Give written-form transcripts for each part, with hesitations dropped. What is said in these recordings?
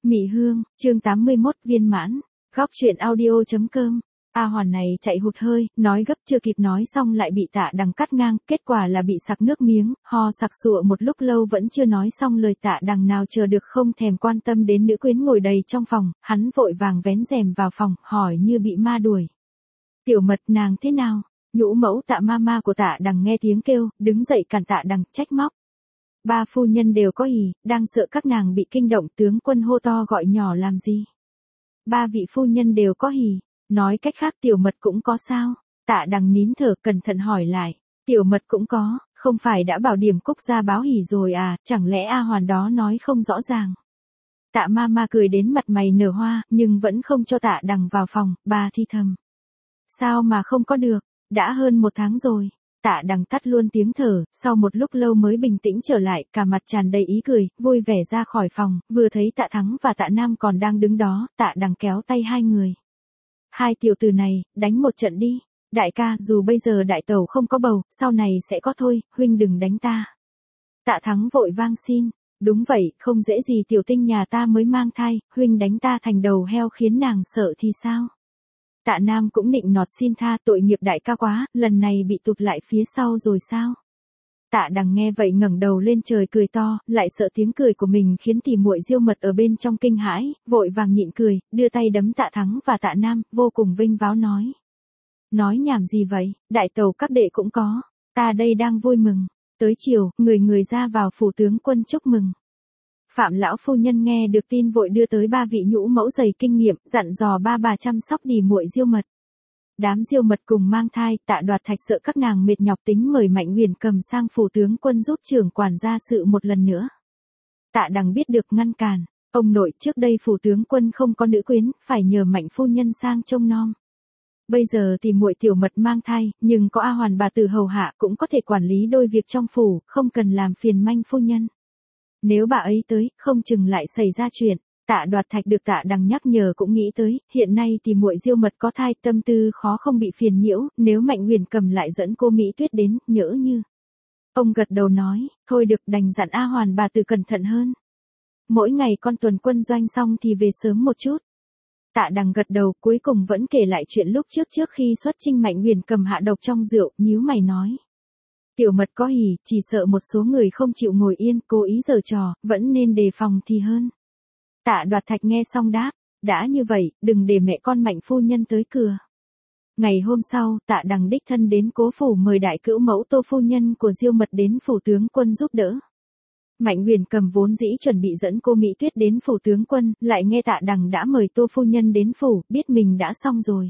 Mị Hương, chương 81 viên mãn, góc truyện audio.com. A Hoàn này chạy hụt hơi, nói gấp chưa kịp nói xong lại bị Tạ Đằng cắt ngang, kết quả là bị sặc nước miếng, ho sặc sụa một lúc lâu vẫn chưa nói xong lời. Tạ Đằng nào chờ được không thèm quan tâm đến nữ quyến ngồi đầy trong phòng, hắn vội vàng vén rèm vào phòng, hỏi như bị ma đuổi. Tiểu Mật nàng thế nào? Nhũ mẫu Tạ Mama của Tạ Đằng nghe tiếng kêu, đứng dậy cản Tạ Đằng, trách móc. Ba phu nhân đều có hỉ, đang sợ các nàng bị kinh động, tướng quân hô to gọi nhỏ làm gì? Ba vị phu nhân đều có hỉ, nói cách khác Tiểu Mật cũng có sao? Tạ Đằng nín thở cẩn thận hỏi lại, Tiểu Mật cũng có, không phải đã bảo Điểm Cúc ra báo hỉ rồi à, chẳng lẽ A Hoàn đó nói không rõ ràng? Tạ Mama cười đến mặt mày nở hoa, nhưng vẫn không cho Tạ Đằng vào phòng, bà thi thầm. Sao mà không có được, đã hơn 1 tháng rồi. Tạ Đằng tắt luôn tiếng thở, sau một lúc lâu mới bình tĩnh trở lại, cả mặt tràn đầy ý cười, vui vẻ ra khỏi phòng, vừa thấy Tạ Thắng và Tạ Nam còn đang đứng đó, Tạ Đằng kéo tay hai người. Hai tiểu tử này, đánh một trận đi. Đại ca, dù bây giờ đại tẩu không có bầu, sau này sẽ có thôi, huynh đừng đánh ta. Tạ Thắng vội vang xin, đúng vậy, không dễ gì tiểu tinh nhà ta mới mang thai, huynh đánh ta thành đầu heo khiến nàng sợ thì sao? Tạ Nam cũng nịnh nọt xin tha, tội nghiệp đại ca quá, lần này bị tụt lại phía sau rồi sao? Tạ Đằng nghe vậy ngẩng đầu lên trời cười to, lại sợ tiếng cười của mình khiến tỉ muội Diêu Mật ở bên trong kinh hãi, vội vàng nhịn cười, đưa tay đấm Tạ Thắng và Tạ Nam, vô cùng vinh váo nói. Nói nhảm gì vậy, đại tẩu các đệ cũng có, ta đây đang vui mừng. Tới chiều, người ra vào phủ tướng quân chúc mừng. Phạm lão phu nhân nghe được tin vội đưa tới 3 vị nhũ mẫu dày kinh nghiệm, dặn dò ba bà chăm sóc tỉ muội Diêu Mật. Đám Diêu Mật cùng mang thai, Tạ Đoạt Thạch sợ các nàng mệt nhọc tính mời Mạnh Huyền Cầm sang phủ tướng quân giúp trưởng quản gia sự một lần nữa. Tạ Đằng biết được ngăn cản, ông nội trước đây phủ tướng quân không có nữ quyến, phải nhờ Mạnh phu nhân sang trông nom. Bây giờ thì muội Tiểu Mật mang thai, nhưng có A Hoàn bà tử hầu hạ cũng có thể quản lý đôi việc trong phủ, không cần làm phiền Mạnh phu nhân. Nếu bà ấy tới, không chừng lại xảy ra chuyện. Tạ Đoạt Thạch được Tạ Đằng nhắc nhở cũng nghĩ tới, hiện nay thì muội Diêu Mật có thai, tâm tư khó không bị phiền nhiễu, nếu Mạnh Huyền Cầm lại dẫn cô Mỹ Tuyết đến, nhỡ như. Ông gật đầu nói, thôi được, đành dặn A Hoàn bà tử cẩn thận hơn. Mỗi ngày con tuần quân doanh xong thì về sớm một chút. Tạ Đằng gật đầu, cuối cùng vẫn kể lại chuyện lúc trước khi xuất chinh Mạnh Huyền Cầm hạ độc trong rượu, nhíu mày nói. Tiểu Mật có hỉ, chỉ sợ một số người không chịu ngồi yên, cố ý giở trò, vẫn nên đề phòng thì hơn. Tạ Đoạt Thạch nghe xong đáp, đã như vậy, đừng để mẹ con Mạnh phu nhân tới cửa. Ngày hôm sau, Tạ Đằng đích thân đến cố phủ mời đại cữu mẫu Tô phu nhân của Diêu Mật đến phủ tướng quân giúp đỡ. Mạnh Huyền Cầm vốn dĩ chuẩn bị dẫn cô Mỹ Tuyết đến phủ tướng quân, lại nghe Tạ Đằng đã mời Tô phu nhân đến phủ, biết mình đã xong rồi.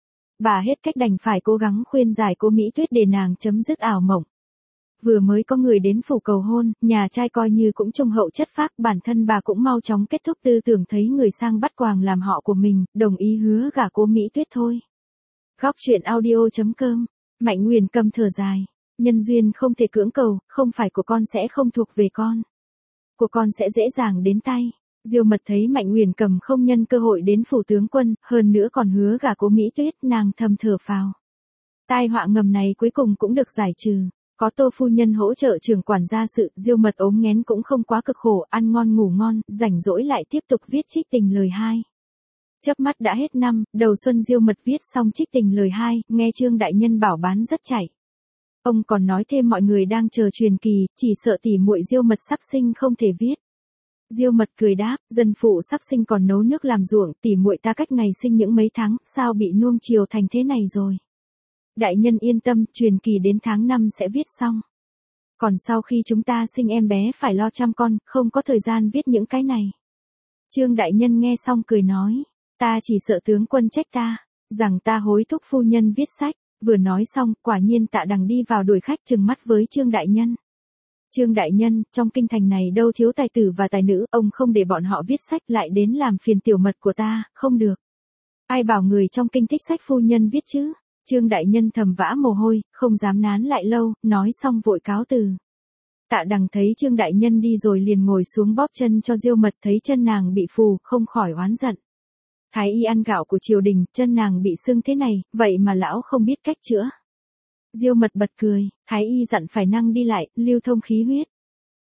Bà hết cách đành phải cố gắng khuyên giải cô Mỹ Tuyết để nàng chấm dứt ảo mộng. Vừa mới có người đến phủ cầu hôn, nhà trai coi như cũng trung hậu chất phác, bản thân bà cũng mau chóng kết thúc tư tưởng thấy người sang bắt quàng làm họ của mình, đồng ý hứa gả cô Mỹ Tuyết thôi. Góc truyện audio.com. Mạnh Huyền Cầm thở dài, nhân duyên không thể cưỡng cầu, không phải của con sẽ không thuộc về con. Của con sẽ dễ dàng đến tay. Diêu Mật thấy Mạnh Huyền Cầm không nhân cơ hội đến phủ tướng quân, hơn nữa còn hứa gả cô Mỹ Tuyết, nàng thầm thở phào. Tai họa ngầm này cuối cùng cũng được giải trừ. Có Tô phu nhân hỗ trợ trưởng quản gia sự, Diêu Mật ốm nghén cũng không quá cực khổ, ăn ngon ngủ ngon, rảnh rỗi lại tiếp tục viết trích tình lời 2. Chớp mắt đã hết năm, đầu xuân Diêu Mật viết xong trích tình lời 2, nghe Trương đại nhân bảo bán rất chạy. Ông còn nói thêm mọi người đang chờ truyền kỳ, chỉ sợ tỉ muội Diêu Mật sắp sinh không thể viết. Diêu Mật cười đáp, dân phụ sắp sinh còn nấu nước làm ruộng, tỉ muội ta cách ngày sinh những mấy tháng, sao bị nuông chiều thành thế này rồi. Đại nhân yên tâm, truyền kỳ đến tháng 5 sẽ viết xong. Còn sau khi chúng ta sinh em bé phải lo chăm con, không có thời gian viết những cái này. Trương đại nhân nghe xong cười nói, ta chỉ sợ tướng quân trách ta, rằng ta hối thúc phu nhân viết sách. Vừa nói xong, quả nhiên Tạ Đằng đi vào đuổi khách trừng mắt với Trương đại nhân. Trương đại nhân, trong kinh thành này đâu thiếu tài tử và tài nữ, ông không để bọn họ viết sách lại đến làm phiền Tiểu Mật của ta, không được. Ai bảo người trong kinh thích sách phu nhân viết chứ? Trương đại nhân thầm vã mồ hôi, không dám nán lại lâu, nói xong vội cáo từ. Tạ Đằng thấy Trương đại nhân đi rồi liền ngồi xuống bóp chân cho Diêu Mật, thấy chân nàng bị phù, không khỏi oán giận. Thái y ăn gạo của triều đình, chân nàng bị sưng thế này, vậy mà lão không biết cách chữa. Diêu Mật bật cười, thái y dặn phải năng đi lại, lưu thông khí huyết.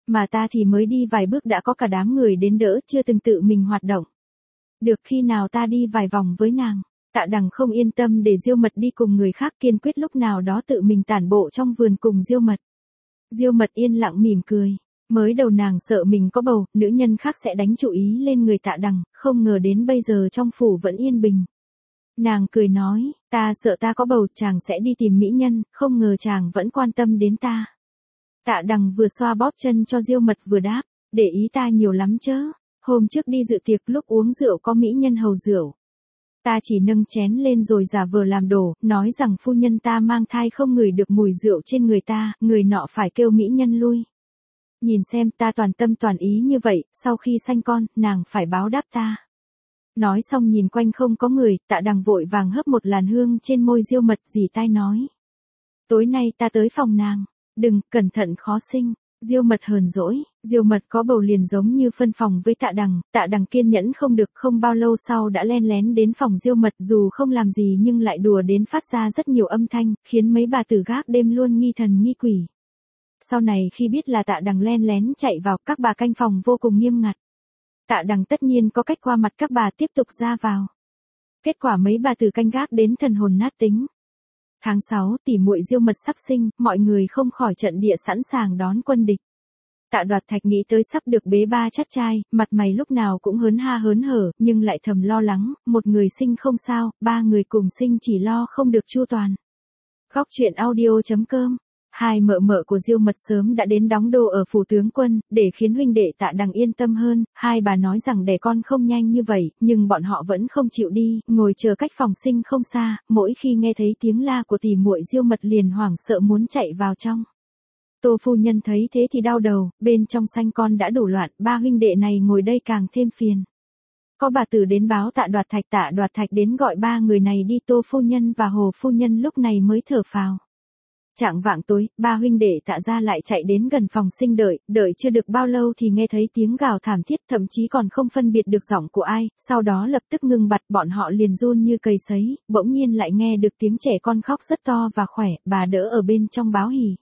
Mà ta thì mới đi vài bước đã có cả đám người đến đỡ, chưa từng tự mình hoạt động. Được khi nào ta đi vài vòng với nàng. Tạ Đằng không yên tâm để Diêu Mật đi cùng người khác, kiên quyết lúc nào đó tự mình tản bộ trong vườn cùng Diêu Mật. Diêu Mật yên lặng mỉm cười. Mới đầu nàng sợ mình có bầu, nữ nhân khác sẽ đánh chú ý lên người Tạ Đằng, không ngờ đến bây giờ trong phủ vẫn yên bình. Nàng cười nói, ta sợ ta có bầu chàng sẽ đi tìm mỹ nhân, không ngờ chàng vẫn quan tâm đến ta. Tạ Đằng vừa xoa bóp chân cho Diêu Mật vừa đáp, để ý ta nhiều lắm chớ. Hôm trước đi dự tiệc lúc uống rượu có mỹ nhân hầu rượu. Ta chỉ nâng chén lên rồi giả vờ làm đổ, nói rằng phu nhân ta mang thai không ngửi được mùi rượu trên người ta, người nọ phải kêu mỹ nhân lui. Nhìn xem ta toàn tâm toàn ý như vậy, sau khi sanh con, nàng phải báo đáp ta. Nói xong nhìn quanh không có người, Tạ Đằng vội vàng hấp một làn hương trên môi Diêu Mật, dì tai nói. Tối nay ta tới phòng nàng, đừng, cẩn thận khó sinh. Diêu Mật hờn dỗi, Diêu Mật có bầu liền giống như phân phòng với Tạ Đằng kiên nhẫn không được, không bao lâu sau đã len lén đến phòng Diêu Mật, dù không làm gì nhưng lại đùa đến phát ra rất nhiều âm thanh, khiến mấy bà tử gác đêm luôn nghi thần nghi quỷ. Sau này khi biết là Tạ Đằng len lén chạy vào, các bà canh phòng vô cùng nghiêm ngặt. Tạ Đằng tất nhiên có cách qua mặt các bà tiếp tục ra vào. Kết quả mấy bà tử canh gác đến thần hồn nát tính. Tháng 6, tỷ muội Diêu Mật sắp sinh, mọi người không khỏi trận địa sẵn sàng đón quân địch. Tạ Đoạt Thạch nghĩ tới sắp được bế ba chắt trai, mặt mày lúc nào cũng hớn ha hớn hở, nhưng lại thầm lo lắng, một người sinh không sao, ba người cùng sinh chỉ lo không được chu toàn. Góc truyện audio.com. Hai mợ mợ của Diêu Mật sớm đã đến đóng đô ở phủ tướng quân, để khiến huynh đệ Tạ Đằng yên tâm hơn, hai bà nói rằng đẻ con không nhanh như vậy, nhưng bọn họ vẫn không chịu đi, ngồi chờ cách phòng sinh không xa, mỗi khi nghe thấy tiếng la của tỷ muội Diêu Mật liền hoảng sợ muốn chạy vào trong. Tô phu nhân thấy thế thì đau đầu, bên trong sanh con đã đủ loạn, ba huynh đệ này ngồi đây càng thêm phiền. Có bà tử đến báo Tạ Đoạt Thạch đến gọi ba người này đi, Tô phu nhân và Hồ phu nhân lúc này mới thở phào. Chạng vạng tối, ba huynh đệ Tạ gia lại chạy đến gần phòng sinh đợi chưa được bao lâu thì nghe thấy tiếng gào thảm thiết, thậm chí còn không phân biệt được giọng của ai, sau đó lập tức ngừng bặt, bọn họ liền run như cầy sấy, bỗng nhiên lại nghe được tiếng trẻ con khóc rất to và khỏe, bà đỡ ở bên trong báo hỉ.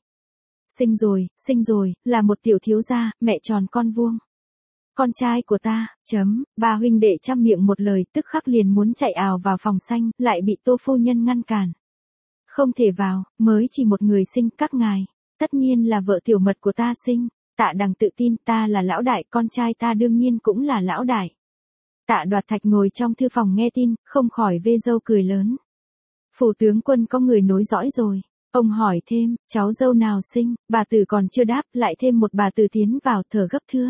Sinh rồi, là một tiểu thiếu gia, mẹ tròn con vuông. Con trai của ta, ba huynh đệ chăm miệng một lời, tức khắc liền muốn chạy ào vào phòng sanh, lại bị Tô phu nhân ngăn cản. Không thể vào, mới chỉ một người sinh, các ngài, tất nhiên là vợ tiểu Mật của ta sinh. Tạ Đằng tự tin, ta là lão đại, con trai ta đương nhiên cũng là lão đại. Tạ Đoạt Thạch ngồi trong thư phòng nghe tin, không khỏi vê râu cười lớn. Phủ tướng quân có người nối dõi rồi. Ông hỏi thêm, cháu dâu nào sinh, bà tử còn chưa đáp, lại thêm một bà tử tiến vào thở gấp thưa.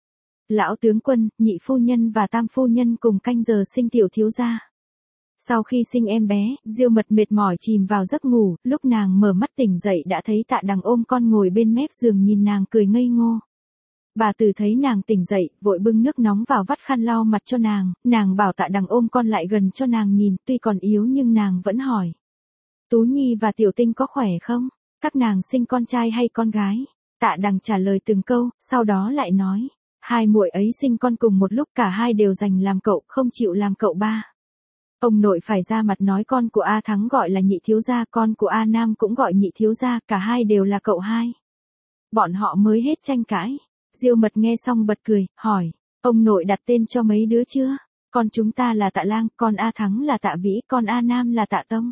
Lão tướng quân, nhị phu nhân và tam phu nhân cùng canh giờ sinh tiểu thiếu gia. Sau khi sinh em bé, Diêu Mật mệt mỏi chìm vào giấc ngủ, lúc nàng mở mắt tỉnh dậy đã thấy Tạ Đằng ôm con ngồi bên mép giường nhìn nàng cười ngây ngô. Bà tử thấy nàng tỉnh dậy, vội bưng nước nóng vào vắt khăn lau mặt cho nàng bảo Tạ Đằng ôm con lại gần cho nàng nhìn, tuy còn yếu nhưng nàng vẫn hỏi. Tú Nhi và Tiểu Tinh có khỏe không? Các nàng sinh con trai hay con gái? Tạ Đằng trả lời từng câu, sau đó lại nói. Hai muội ấy sinh con cùng một lúc, cả hai đều giành làm cậu, không chịu làm cậu ba. Ông nội phải ra mặt nói con của A Thắng gọi là nhị thiếu gia, con của A Nam cũng gọi nhị thiếu gia, cả hai đều là cậu hai. Bọn họ mới hết tranh cãi. Diêu Mật nghe xong bật cười, hỏi. Ông nội đặt tên cho mấy đứa chưa? Con chúng ta là Tạ Lang, con A Thắng là Tạ Vĩ, con A Nam là Tạ Tông.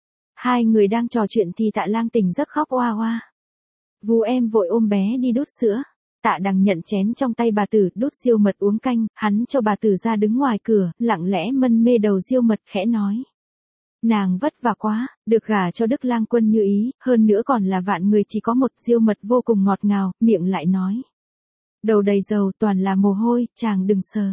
Hai người đang trò chuyện thì Tạ Lang tỉnh giấc khóc oa oa. Vú em vội ôm bé đi đút sữa. Tạ Đằng nhận chén trong tay bà tử, đút Diêu Mật uống canh, hắn cho bà tử ra đứng ngoài cửa, lặng lẽ mân mê đầu Diêu Mật khẽ nói. Nàng vất vả quá, được gả cho Đức Lang Quân như ý, hơn nữa còn là vạn người chỉ có một. Diêu Mật vô cùng ngọt ngào, miệng lại nói. Đầu đầy dầu toàn là mồ hôi, chàng đừng sờ.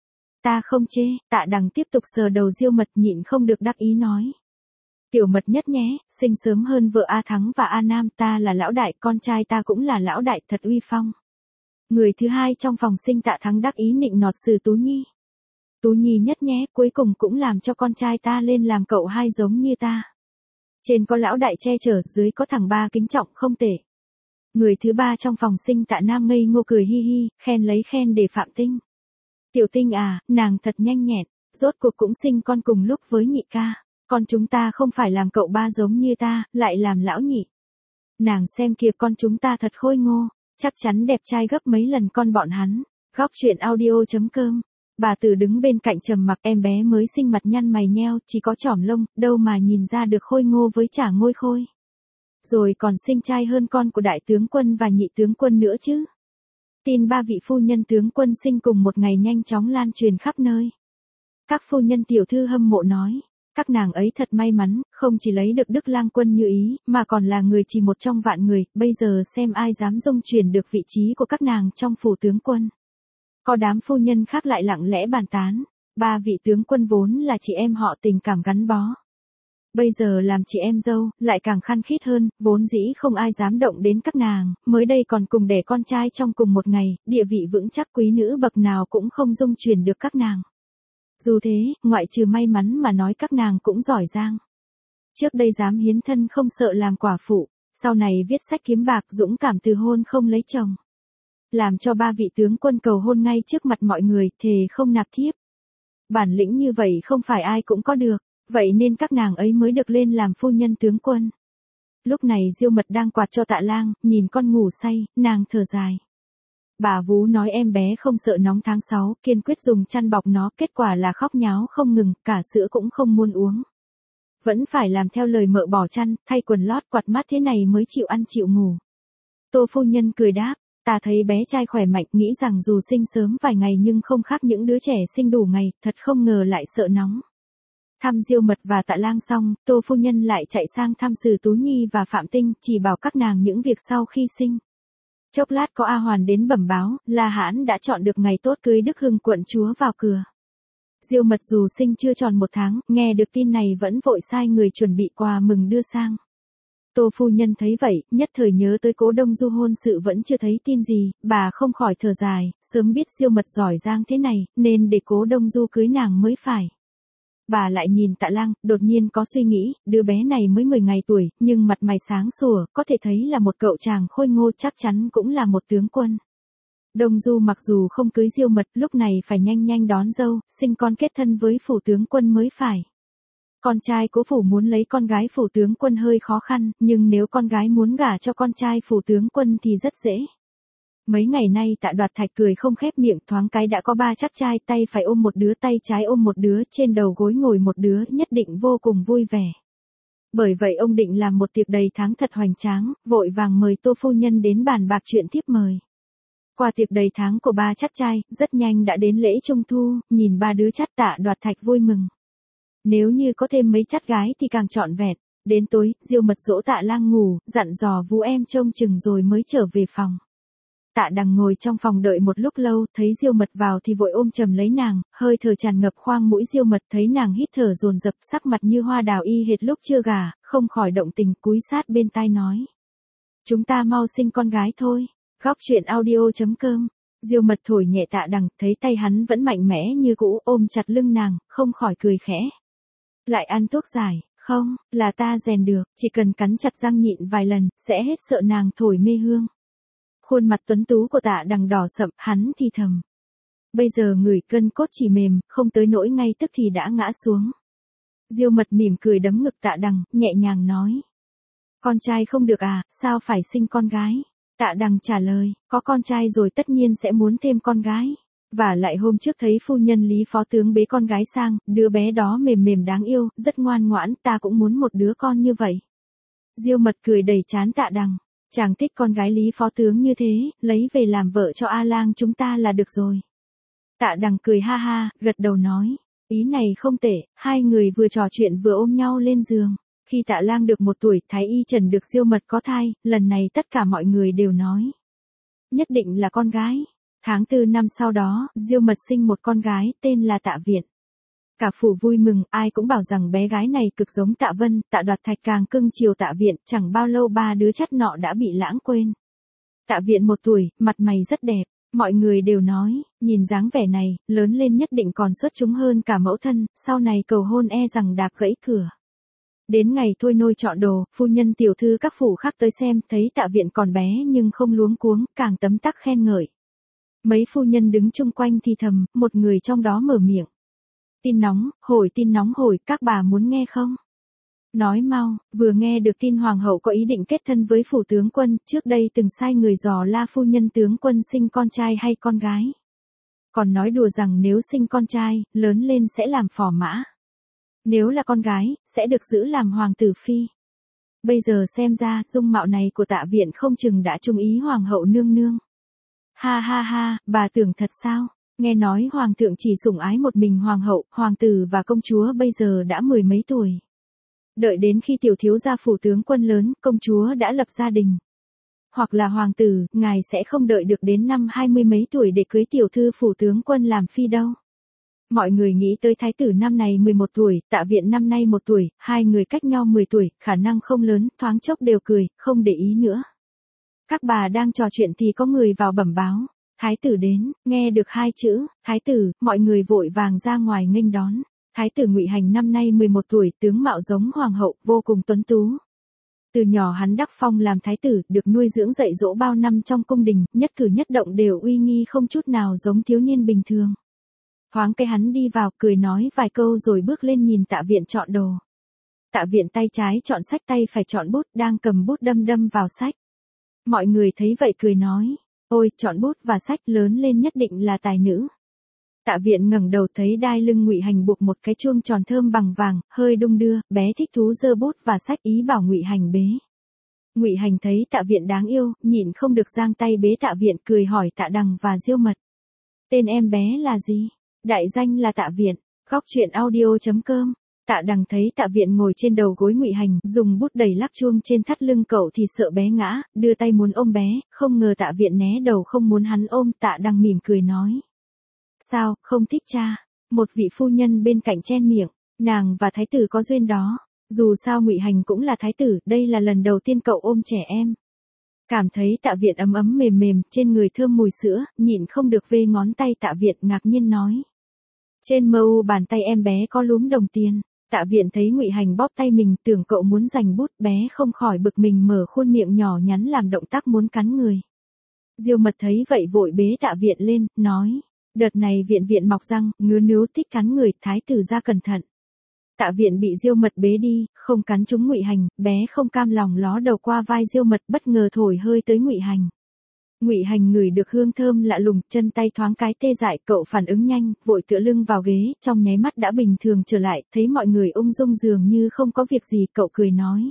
Ta không chê. Tạ Đằng tiếp tục sờ đầu Diêu Mật, nhịn không được đắc ý nói. Tiểu Mật nhất nhé, sinh sớm hơn vợ A Thắng và A Nam, ta là lão đại, con trai ta cũng là lão đại, thật uy phong. Người thứ hai trong phòng sinh Tạ Thắng đắc ý nịnh nọt Sử Tú Nhi. Tú Nhi nhất nhé, cuối cùng cũng làm cho con trai ta lên làm cậu hai giống như ta. Trên có lão đại che chở, dưới có thằng ba kính trọng không tệ. Người thứ ba trong phòng sinh Tạ Nam ngây ngô cười hi hi, khen lấy khen để Phạm Tinh. Tiểu Tinh à, nàng thật nhanh nhẹn, rốt cuộc cũng sinh con cùng lúc với nhị ca. Con chúng ta không phải làm cậu ba giống như ta, lại làm lão nhị. Nàng xem kìa, con chúng ta thật khôi ngô. chắc chắn đẹp trai gấp mấy lần con bọn hắn. Góc truyện audio.com. Bà Từ đứng bên cạnh trầm mặc, em bé mới sinh mặt nhăn mày nheo, chỉ có chỏm lông, đâu mà nhìn ra được khôi ngô với chả ngôi khôi. Rồi còn sinh trai hơn con của đại tướng quân và nhị tướng quân nữa chứ. Tin ba vị phu nhân tướng quân sinh cùng một ngày nhanh chóng lan truyền khắp nơi. Các phu nhân tiểu thư hâm mộ nói, các nàng ấy thật may mắn, không chỉ lấy được Đức Lang Quân như ý, mà còn là người chỉ một trong vạn người, bây giờ xem ai dám dung chuyển được vị trí của các nàng trong phủ tướng quân. Có đám phu nhân khác lại lặng lẽ bàn tán, ba vị tướng quân vốn là chị em họ tình cảm gắn bó. Bây giờ làm chị em dâu, lại càng khăng khít hơn, vốn dĩ không ai dám động đến các nàng, mới đây còn cùng đẻ con trai trong cùng một ngày, địa vị vững chắc quý nữ bậc nào cũng không dung chuyển được các nàng. Dù thế, ngoại trừ may mắn mà nói các nàng cũng giỏi giang. Trước đây dám hiến thân không sợ làm quả phụ, sau này viết sách kiếm bạc dũng cảm từ hôn không lấy chồng. Làm cho ba vị tướng quân cầu hôn ngay trước mặt mọi người, thề không nạp thiếp. Bản lĩnh như vậy không phải ai cũng có được, vậy nên các nàng ấy mới được lên làm phu nhân tướng quân. Lúc này Diêu Mật đang quạt cho Tạ Lang, nhìn con ngủ say, nàng thở dài. Bà vú nói em bé không sợ nóng tháng 6, kiên quyết dùng chăn bọc nó, kết quả là khóc nháo không ngừng, cả sữa cũng không muốn uống. Vẫn phải làm theo lời mợ bỏ chăn, thay quần lót quạt mát thế này mới chịu ăn chịu ngủ. Tô phu nhân cười đáp, ta thấy bé trai khỏe mạnh, nghĩ rằng dù sinh sớm vài ngày nhưng không khác những đứa trẻ sinh đủ ngày, thật không ngờ lại sợ nóng. Thăm Diêu Mật và Tạ Lang xong, Tô phu nhân lại chạy sang thăm Sử Tú Nhi và Phạm Tinh, chỉ bảo các nàng những việc sau khi sinh. Chốc lát có A Hoàn đến bẩm báo, La Hãn đã chọn được ngày tốt cưới Đức Hưng quận chúa vào cửa. Diêu Mật dù sinh chưa tròn 1 tháng, nghe được tin này vẫn vội sai người chuẩn bị quà mừng đưa sang. Tô phu nhân thấy vậy, nhất thời nhớ tới Cố Đông Du hôn sự vẫn chưa thấy tin gì, bà không khỏi thở dài, sớm biết Diêu Mật giỏi giang thế này, nên để Cố Đông Du cưới nàng mới phải. Bà lại nhìn Tạ Lang, đột nhiên có suy nghĩ, đứa bé này mới 10 ngày tuổi, nhưng mặt mày sáng sủa, có thể thấy là một cậu chàng khôi ngô, chắc chắn cũng là một tướng quân. Đông Du mặc dù không cưới Diêu Mật, lúc này phải nhanh nhanh đón dâu, sinh con kết thân với phủ tướng quân mới phải. Con trai Cố phủ muốn lấy con gái phủ tướng quân hơi khó khăn, nhưng nếu con gái muốn gả cho con trai phủ tướng quân thì rất dễ. Mấy ngày nay Tạ Đoạt Thạch cười không khép miệng, thoáng cái đã có 3 chắc trai, tay phải ôm một đứa, tay trái ôm một đứa, trên đầu gối ngồi một đứa, nhất định vô cùng vui vẻ. Bởi vậy ông định làm một tiệc đầy tháng thật hoành tráng, vội vàng mời Tô phu nhân đến bàn bạc chuyện thiếp mời. Qua tiệc đầy tháng của 3 chắc trai, rất nhanh đã đến lễ trung thu, nhìn 3 đứa chắt Tạ Đoạt Thạch vui mừng. Nếu như có thêm mấy chắt gái thì càng trọn vẹn. Đến tối, Diêu Mật dỗ Tạ Lang ngủ, dặn dò vú em trông chừng rồi mới trở về phòng. Tạ Đằng ngồi trong phòng đợi một lúc lâu, thấy Diêu Mật vào thì vội ôm chầm lấy nàng, hơi thở tràn ngập khoang mũi. Diêu Mật thấy nàng hít thở dồn dập, sắc mặt như hoa đào y hệt lúc chưa gả, không khỏi động tình, cúi sát bên tai nói: chúng ta mau sinh con gái thôi. Góc truyện audio.com. Diêu Mật thổi nhẹ Tạ Đằng, thấy tay hắn vẫn mạnh mẽ như cũ, ôm chặt lưng nàng, không khỏi cười khẽ. Lại ăn thuốc giải, không, là ta rèn được, chỉ cần cắn chặt răng nhịn vài lần, sẽ hết sợ nàng thổi mê hương. Khuôn mặt tuấn tú của Tạ Đằng đỏ sậm, hắn thì thầm. Bây giờ người cân cốt chỉ mềm, không tới nỗi ngay tức thì đã ngã xuống. Diêu Mật mỉm cười đấm ngực Tạ Đằng, nhẹ nhàng nói. Con trai không được à, sao phải sinh con gái? Tạ Đằng trả lời, có con trai rồi tất nhiên sẽ muốn thêm con gái. Và lại hôm trước thấy phu nhân Lý phó tướng bế con gái sang, đứa bé đó mềm mềm đáng yêu, rất ngoan ngoãn, ta cũng muốn một đứa con như vậy. Diêu Mật cười đầy chán Tạ Đằng. Chàng thích con gái Lý phó tướng như thế, lấy về làm vợ cho A Lang chúng ta là được rồi. Tạ Đằng cười ha ha, gật đầu nói. Ý này không tệ, hai người vừa trò chuyện vừa ôm nhau lên giường. Khi Tạ Lang được 1 tuổi, Thái y trần được Diêu Mật có thai, lần này tất cả mọi người đều nói. Nhất định là con gái. Tháng 4 năm sau đó, Diêu Mật sinh một con gái, tên là Tạ Viện. Cả phủ vui mừng, ai cũng bảo rằng bé gái này cực giống Tạ Vân. Tạ Đoạt Thạch càng cưng chiều Tạ Viện, chẳng bao lâu 3 đứa chắt nọ đã bị lãng quên. Tạ Viện 1 tuổi, mặt mày rất đẹp, mọi người đều nói, nhìn dáng vẻ này, lớn lên nhất định còn xuất chúng hơn cả mẫu thân, sau này cầu hôn e rằng đạp gãy cửa. Đến ngày thôi nôi chọn đồ, phu nhân tiểu thư các phủ khác tới xem, thấy Tạ Viện còn bé nhưng không luống cuống, càng tấm tắc khen ngợi. Mấy phu nhân đứng chung quanh thì thầm, một người trong đó mở miệng. Tin nóng hồi, các bà muốn nghe không? Nói mau, vừa nghe được tin hoàng hậu có ý định kết thân với phủ tướng quân, trước đây từng sai người dò la phu nhân tướng quân sinh con trai hay con gái. Còn nói đùa rằng nếu sinh con trai, lớn lên sẽ làm phò mã. Nếu là con gái, sẽ được giữ làm hoàng tử phi. Bây giờ xem ra, dung mạo này của Tạ Viện không chừng đã trung ý hoàng hậu nương nương. Ha ha ha, bà tưởng thật sao? Nghe nói hoàng thượng chỉ sủng ái một mình hoàng hậu, hoàng tử và công chúa bây giờ đã mười mấy tuổi. Đợi đến khi tiểu thiếu gia phủ tướng quân lớn, công chúa đã lập gia đình. Hoặc là hoàng tử, ngài sẽ không đợi được đến năm 20 mấy tuổi để cưới tiểu thư phủ tướng quân làm phi đâu. Mọi người nghĩ tới thái tử năm nay 11 tuổi, Tạ Viện năm nay 1 tuổi, hai người cách nhau 10 tuổi, khả năng không lớn, thoáng chốc đều cười, không để ý nữa. Các bà đang trò chuyện thì có người vào bẩm báo. Thái tử đến, nghe được hai chữ, thái tử, mọi người vội vàng ra ngoài nghênh đón. Thái tử Ngụy Hành năm nay 11 tuổi, tướng mạo giống hoàng hậu, vô cùng tuấn tú. Từ nhỏ hắn đắc phong làm thái tử, được nuôi dưỡng dạy dỗ bao năm trong cung đình, nhất cử nhất động đều uy nghi không chút nào giống thiếu niên bình thường. Thoáng cái hắn đi vào, cười nói vài câu rồi bước lên nhìn Tạ Viện chọn đồ. Tạ Viện tay trái chọn sách tay phải chọn bút, đang cầm bút đâm vào sách. Mọi người thấy vậy cười nói, ôi, chọn bút và sách lớn lên nhất định là tài nữ. Tạ Viện ngẩng đầu thấy đai lưng Ngụy Hành buộc một cái chuông tròn thơm bằng vàng, hơi đung đưa, bé thích thú giơ bút và sách ý bảo Ngụy Hành bế. Ngụy Hành thấy Tạ Viện đáng yêu, nhịn không được giang tay bế Tạ Viện, cười hỏi Tạ Đằng và Diêu Mật. Tên em bé là gì? Đại danh là Tạ Viện. Góc truyện audio.com. Tạ Đằng thấy Tạ Viện ngồi trên đầu gối Ngụy Hành, dùng bút đẩy lắc chuông trên thắt lưng cậu thì sợ bé ngã, đưa tay muốn ôm bé, không ngờ Tạ Viện né đầu không muốn hắn ôm. Tạ Đằng mỉm cười nói. Sao, không thích cha? Một vị phu nhân bên cạnh chen miệng, nàng và thái tử có duyên đó. Dù sao Ngụy Hành cũng là thái tử, đây là lần đầu tiên cậu ôm trẻ em. Cảm thấy Tạ Viện ấm ấm mềm mềm, trên người thơm mùi sữa, nhịn không được vê ngón tay. Tạ Viện ngạc nhiên nói. Trên mờ u bàn tay em bé có lúm đồng tiền. Tạ Viện thấy Ngụy Hành bóp tay mình, tưởng cậu muốn giành bút, bé không khỏi bực mình mở khuôn miệng nhỏ nhắn làm động tác muốn cắn người. Diêu Mật thấy vậy vội bế Tạ Viện lên, nói. Đợt này Viện mọc răng, ngứa nếu thích cắn người, thái tử ra cẩn thận. Tạ Viện bị Diêu Mật bế đi, không cắn trúng Ngụy Hành, bé không cam lòng ló đầu qua vai Diêu Mật, bất ngờ thổi hơi tới Ngụy Hành. Ngụy Hành ngửi được hương thơm lạ lùng, chân tay thoáng cái tê dại, cậu phản ứng nhanh, vội tựa lưng vào ghế, trong nháy mắt đã bình thường trở lại, thấy mọi người ung dung dường như không có việc gì, cậu cười nói.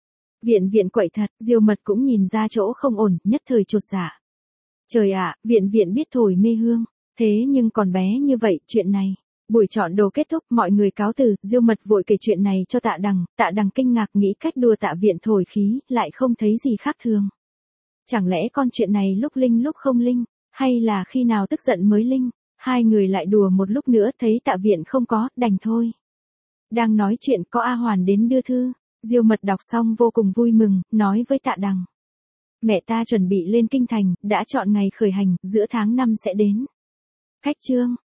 Viện quậy thật, Diêu Mật cũng nhìn ra chỗ không ổn, nhất thời chột dạ. Trời ạ, Viện biết thổi mê hương, thế nhưng còn bé như vậy, chuyện này. Buổi chọn đồ kết thúc, mọi người cáo từ, Diêu Mật vội kể chuyện này cho Tạ Đằng, Tạ Đằng kinh ngạc nghĩ cách đùa Tạ Viện thổi khí, lại không thấy gì khác thường. Chẳng lẽ con chuyện này lúc linh lúc không linh, hay là khi nào tức giận mới linh? Hai người lại đùa một lúc nữa thấy Tạ Viện không có, đành thôi. Đang nói chuyện có A Hoàn đến đưa thư, Diêu Mật đọc xong vô cùng vui mừng, nói với Tạ Đằng. Mẹ ta chuẩn bị lên kinh thành, đã chọn ngày khởi hành, giữa tháng 5 sẽ đến. Khách chương.